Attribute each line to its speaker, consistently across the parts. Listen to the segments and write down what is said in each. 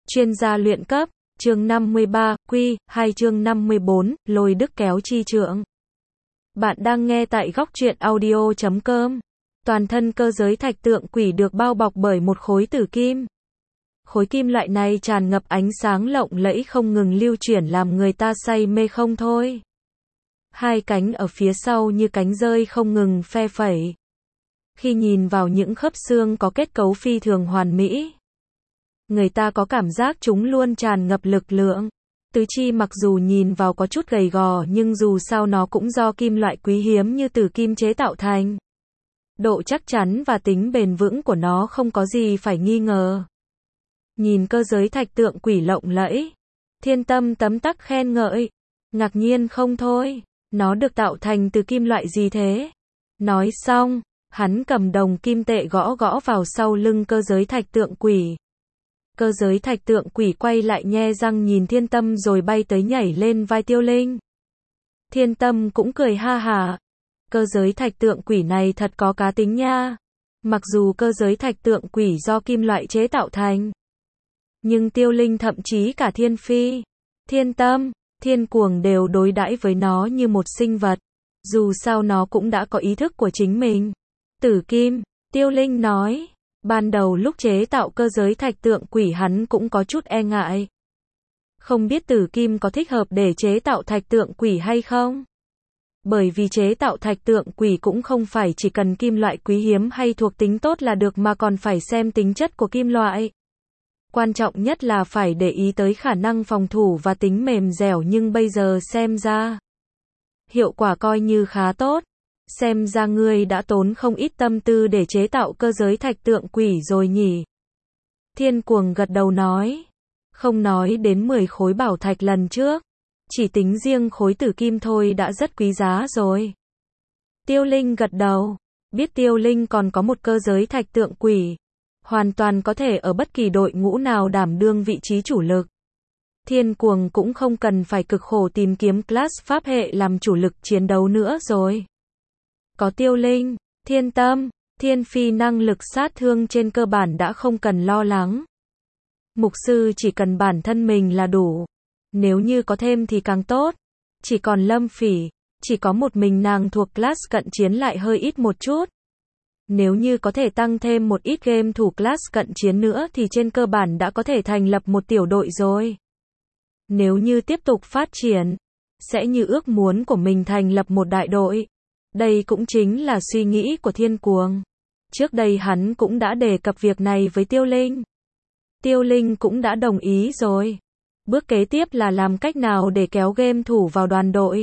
Speaker 1: Chuyên gia luyện cấp, chương 53, Quy, 2 chương 54, lôi đức kéo chi trượng. Bạn đang nghe tại góc truyện audio.com. Toàn thân cơ giới thạch tượng quỷ được bao bọc bởi một khối tử kim. Khối kim loại này tràn ngập ánh sáng lộng lẫy không ngừng lưu chuyển làm người ta say mê không thôi. Hai cánh ở phía sau như cánh rơi không ngừng phe phẩy. Khi nhìn vào những khớp xương có kết cấu phi thường hoàn mỹ, người ta có cảm giác chúng luôn tràn ngập lực lượng. Tứ chi mặc dù nhìn vào có chút gầy gò nhưng dù sao nó cũng do kim loại quý hiếm như tử kim chế tạo thành. Độ chắc chắn và tính bền vững của nó không có gì phải nghi ngờ. Nhìn cơ giới thạch tượng quỷ lộng lẫy, Thiên Tâm tấm tắc khen ngợi, ngạc nhiên không thôi, nó được tạo thành từ kim loại gì thế? Nói xong, hắn cầm đồng kim tệ gõ gõ vào sau lưng cơ giới thạch tượng quỷ. Cơ giới thạch tượng quỷ quay lại nhe răng nhìn Thiên Tâm rồi bay tới nhảy lên vai Tiêu Linh. Thiên Tâm cũng cười ha hả. Cơ giới thạch tượng quỷ này thật có cá tính nha. Mặc dù cơ giới thạch tượng quỷ do kim loại chế tạo thành, nhưng Tiêu Linh thậm chí cả Thiên Phi, Thiên Tâm, Thiên Cuồng đều đối đãi với nó như một sinh vật. Dù sao nó cũng đã có ý thức của chính mình. Tử kim, Tiêu Linh nói. Ban đầu lúc chế tạo cơ giới thạch tượng quỷ hắn cũng có chút e ngại. Không biết tử kim có thích hợp để chế tạo thạch tượng quỷ hay không? Bởi vì chế tạo thạch tượng quỷ cũng không phải chỉ cần kim loại quý hiếm hay thuộc tính tốt là được mà còn phải xem tính chất của kim loại. Quan trọng nhất là phải để ý tới khả năng phòng thủ và tính mềm dẻo, nhưng bây giờ xem ra hiệu quả coi như khá tốt. Xem ra ngươi đã tốn không ít tâm tư để chế tạo cơ giới thạch tượng quỷ rồi nhỉ? Thiên Cuồng gật đầu nói. Không nói đến 10 khối bảo thạch lần trước, chỉ tính riêng khối tử kim thôi đã rất quý giá rồi. Tiêu Linh gật đầu, biết Tiêu Linh còn có một cơ giới thạch tượng quỷ, hoàn toàn có thể ở bất kỳ đội ngũ nào đảm đương vị trí chủ lực. Thiên Cuồng cũng không cần phải cực khổ tìm kiếm class pháp hệ làm chủ lực chiến đấu nữa rồi. Có Tiêu Linh, Thiên Tâm, Thiên Phi năng lực sát thương trên cơ bản đã không cần lo lắng. Mục sư chỉ cần bản thân mình là đủ. Nếu như có thêm thì càng tốt. Chỉ còn Lâm Phỉ, chỉ có một mình nàng thuộc class cận chiến lại hơi ít một chút. Nếu như có thể tăng thêm một ít game thủ class cận chiến nữa thì trên cơ bản đã có thể thành lập một tiểu đội rồi. Nếu như tiếp tục phát triển, sẽ như ước muốn của mình thành lập một đại đội. Đây cũng chính là suy nghĩ của Thiên Cuồng. Trước đây hắn cũng đã đề cập việc này với Tiêu Linh. Tiêu Linh cũng đã đồng ý rồi. Bước kế tiếp là làm cách nào để kéo game thủ vào đoàn đội.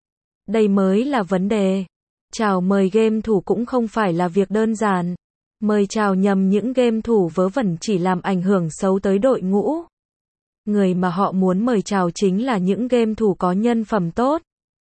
Speaker 1: Đây mới là vấn đề. Chào mời game thủ cũng không phải là việc đơn giản. Mời chào nhầm những game thủ vớ vẩn chỉ làm ảnh hưởng xấu tới đội ngũ. Người mà họ muốn mời chào chính là những game thủ có nhân phẩm tốt.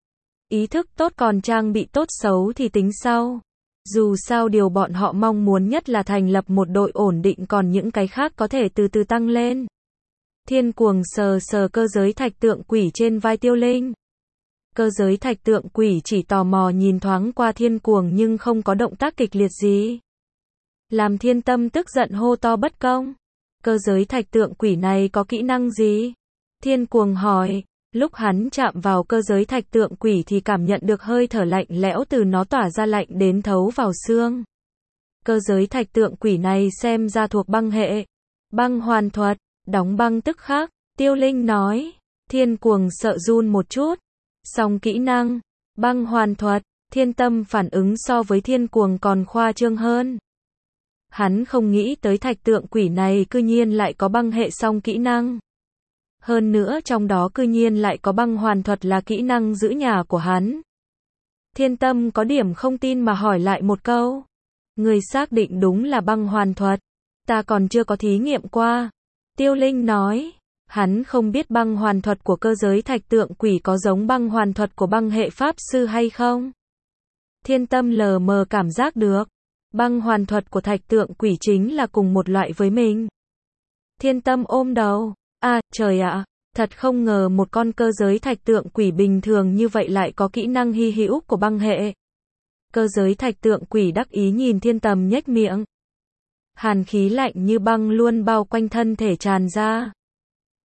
Speaker 1: Ý thức tốt, còn trang bị tốt xấu thì tính sau. Dù sao điều bọn họ mong muốn nhất là thành lập một đội ổn định, còn những cái khác có thể từ từ tăng lên. Thiên Cuồng sờ sờ cơ giới thạch tượng quỷ trên vai Tiêu Linh. Cơ giới thạch tượng quỷ chỉ tò mò nhìn thoáng qua Thiên Cuồng nhưng không có động tác kịch liệt gì. Làm Thiên Tâm tức giận hô to bất công. Cơ giới thạch tượng quỷ này có kỹ năng gì? Thiên Cuồng hỏi. Lúc hắn chạm vào cơ giới thạch tượng quỷ thì cảm nhận được hơi thở lạnh lẽo từ nó tỏa ra, lạnh đến thấu vào xương. Cơ giới thạch tượng quỷ này xem ra thuộc băng hệ. Băng hoàn thuật, đóng băng tức khắc, Tiêu Linh nói. Thiên Cuồng sợ run một chút. Song kỹ năng, băng hoàn thuật, Thiên Tâm phản ứng so với Thiên Cuồng còn khoa trương hơn. Hắn không nghĩ tới thạch tượng quỷ này cư nhiên lại có băng hệ song kỹ năng. Hơn nữa trong đó cư nhiên lại có băng hoàn thuật là kỹ năng giữ nhà của hắn. Thiên Tâm có điểm không tin mà hỏi lại một câu. Người xác định đúng là băng hoàn thuật? Ta còn chưa có thí nghiệm qua. Tiêu Linh nói. Hắn không biết băng hoàn thuật của cơ giới thạch tượng quỷ có giống băng hoàn thuật của băng hệ pháp sư hay không. Thiên Tâm lờ mờ cảm giác được. Băng hoàn thuật của thạch tượng quỷ chính là cùng một loại với mình. Thiên Tâm ôm đầu. À, trời ạ, thật không ngờ một con cơ giới thạch tượng quỷ bình thường như vậy lại có kỹ năng hy hữu của băng hệ. Cơ giới thạch tượng quỷ đắc ý nhìn Thiên Tâm nhếch miệng. Hàn khí lạnh như băng luôn bao quanh thân thể tràn ra.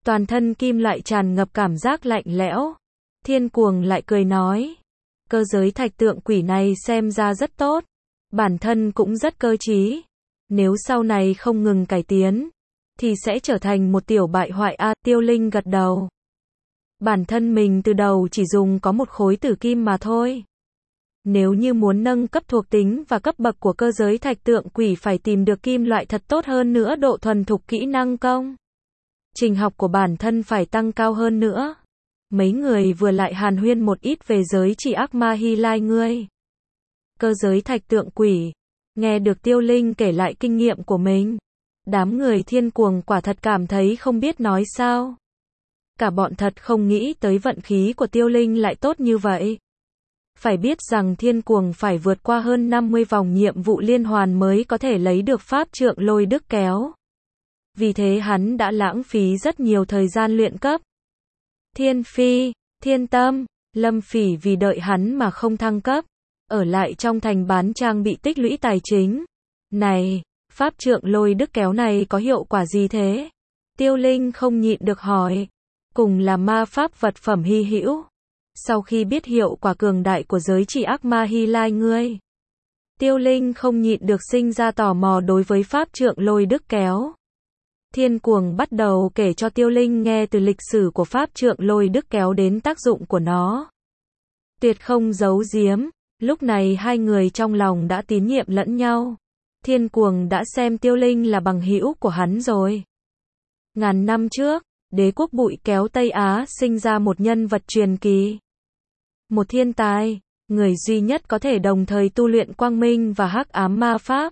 Speaker 1: Toàn thân kim loại tràn ngập cảm giác lạnh lẽo. Thiên Cuồng lại cười nói, cơ giới thạch tượng quỷ này xem ra rất tốt, bản thân cũng rất cơ trí. Nếu sau này không ngừng cải tiến, thì sẽ trở thành một tiểu bại hoại a. Tiêu Linh gật đầu. Bản thân mình từ đầu chỉ dùng có một khối tử kim mà thôi. Nếu như muốn nâng cấp thuộc tính và cấp bậc của cơ giới thạch tượng quỷ phải tìm được kim loại thật tốt hơn nữa, độ thuần thục kỹ năng công trình học của bản thân phải tăng cao hơn nữa. Mấy người vừa lại hàn huyên một ít về giới chỉ ác ma Hy Lai ngươi. Cơ giới thạch tượng quỷ. Nghe được Tiêu Linh kể lại kinh nghiệm của mình, đám người Thiên Cuồng quả thật cảm thấy không biết nói sao. Cả bọn thật không nghĩ tới vận khí của Tiêu Linh lại tốt như vậy. Phải biết rằng Thiên Cuồng phải vượt qua hơn 50 vòng nhiệm vụ liên hoàn mới có thể lấy được pháp trượng lôi đức kéo. Vì thế hắn đã lãng phí rất nhiều thời gian luyện cấp. Thiên Phi, Thiên Tâm, Lâm Phỉ vì đợi hắn mà không thăng cấp, ở lại trong thành bán trang bị tích lũy tài chính. Này, pháp trượng lôi đức kéo này có hiệu quả gì thế? Tiêu Linh không nhịn được hỏi. Cùng là ma pháp vật phẩm hy hữu. Sau khi biết hiệu quả cường đại của giới chỉ ác ma Hy Lai ngươi, Tiêu Linh không nhịn được sinh ra tò mò đối với pháp trượng lôi đức kéo. Thiên Cuồng bắt đầu kể cho Tiêu Linh nghe từ lịch sử của pháp trượng lôi đức kéo đến tác dụng của nó. Tuyệt không giấu giếm, lúc này hai người trong lòng đã tín nhiệm lẫn nhau. Thiên Cuồng đã xem Tiêu Linh là bằng hữu của hắn rồi. Ngàn năm trước, đế quốc bụi kéo Tây Á sinh ra một nhân vật truyền kỳ. Một thiên tài, người duy nhất có thể đồng thời tu luyện quang minh và hắc ám ma pháp.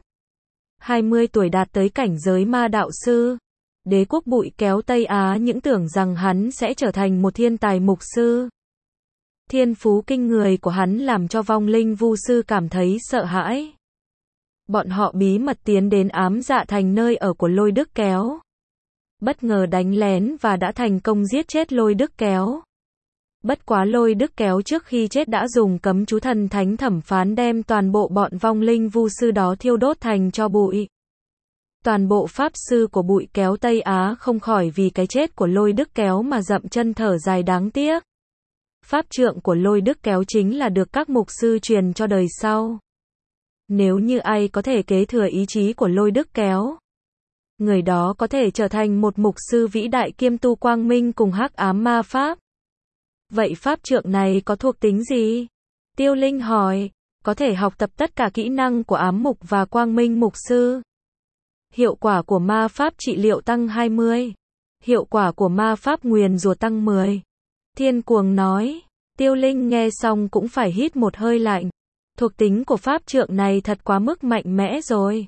Speaker 1: 20 tuổi đạt tới cảnh giới ma đạo sư. Đế quốc bụi kéo Tây Á những tưởng rằng hắn sẽ trở thành một thiên tài mục sư. Thiên phú kinh người của hắn làm cho vong linh vu sư cảm thấy sợ hãi. Bọn họ bí mật tiến đến ám dạ thành nơi ở của lôi đức kéo. Bất ngờ đánh lén và đã thành công giết chết lôi đức kéo. Bất quá lôi đức kéo trước khi chết đã dùng cấm chú thần thánh thẩm phán đem toàn bộ bọn vong linh vu sư đó thiêu đốt thành tro bụi. Toàn bộ pháp sư của bụi kéo Tây Á không khỏi vì cái chết của lôi đức kéo mà dậm chân thở dài đáng tiếc. Pháp trượng của lôi đức kéo chính là được các mục sư truyền cho đời sau. Nếu như ai có thể kế thừa ý chí của lôi đức kéo, người đó có thể trở thành một mục sư vĩ đại kiêm tu quang minh cùng hắc ám ma pháp. Vậy pháp trượng này có thuộc tính gì? Tiêu Linh hỏi. Có thể học tập tất cả kỹ năng của ám mục và quang minh mục sư. Hiệu quả của ma pháp trị liệu tăng 20. Hiệu quả của ma pháp nguyền rủa tăng 10. Thiên Cuồng nói. Tiêu Linh nghe xong cũng phải hít một hơi lạnh. Thuộc tính của pháp trượng này thật quá mức mạnh mẽ rồi.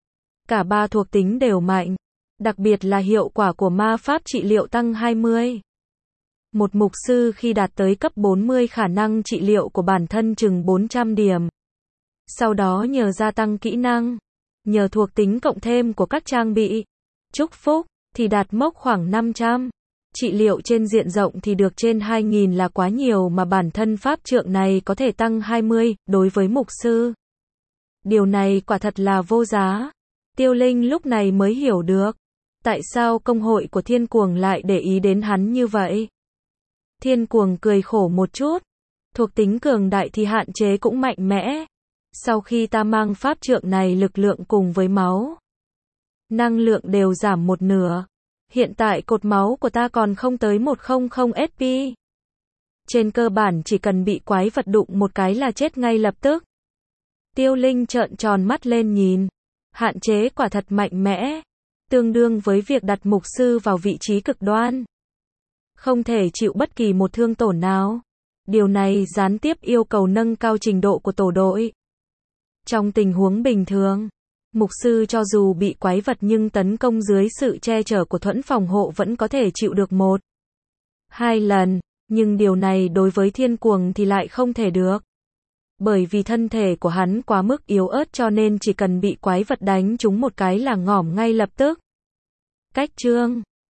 Speaker 1: Cả ba thuộc tính đều mạnh. Đặc biệt là hiệu quả của ma pháp trị liệu tăng 20. Một mục sư khi đạt tới cấp 40 khả năng trị liệu của bản thân chừng 400 điểm. Sau đó nhờ gia tăng kỹ năng, nhờ thuộc tính cộng thêm của các trang bị, chúc phúc, thì đạt mốc khoảng 500. Trị liệu trên diện rộng thì được trên 2000 là quá nhiều mà bản thân pháp trượng này có thể tăng 20 đối với mục sư. Điều này quả thật là vô giá. Tiêu Linh lúc này mới hiểu được tại sao công hội của Thiên Cuồng lại để ý đến hắn như vậy. Thiên Cuồng cười khổ một chút. Thuộc tính cường đại thì hạn chế cũng mạnh mẽ. Sau khi ta mang pháp trượng này lực lượng cùng với máu, năng lượng đều giảm một nửa. Hiện tại cột máu của ta còn không tới 100 SP. Trên cơ bản chỉ cần bị quái vật đụng một cái là chết ngay lập tức. Tiêu Linh trợn tròn mắt lên nhìn. Hạn chế quả thật mạnh mẽ. Tương đương với việc đặt mục sư vào vị trí cực đoan. Không thể chịu bất kỳ một thương tổn nào. Điều này gián tiếp yêu cầu nâng cao trình độ của tổ đội. Trong tình huống bình thường, mục sư cho dù bị quái vật nhưng tấn công dưới sự che chở của thuẫn phòng hộ vẫn có thể chịu được 1-2 lần, nhưng điều này đối với Thiên Cuồng thì lại không thể được. Bởi vì thân thể của hắn quá mức yếu ớt cho nên chỉ cần bị quái vật đánh trúng một cái là ngỏm ngay lập tức. Cách chương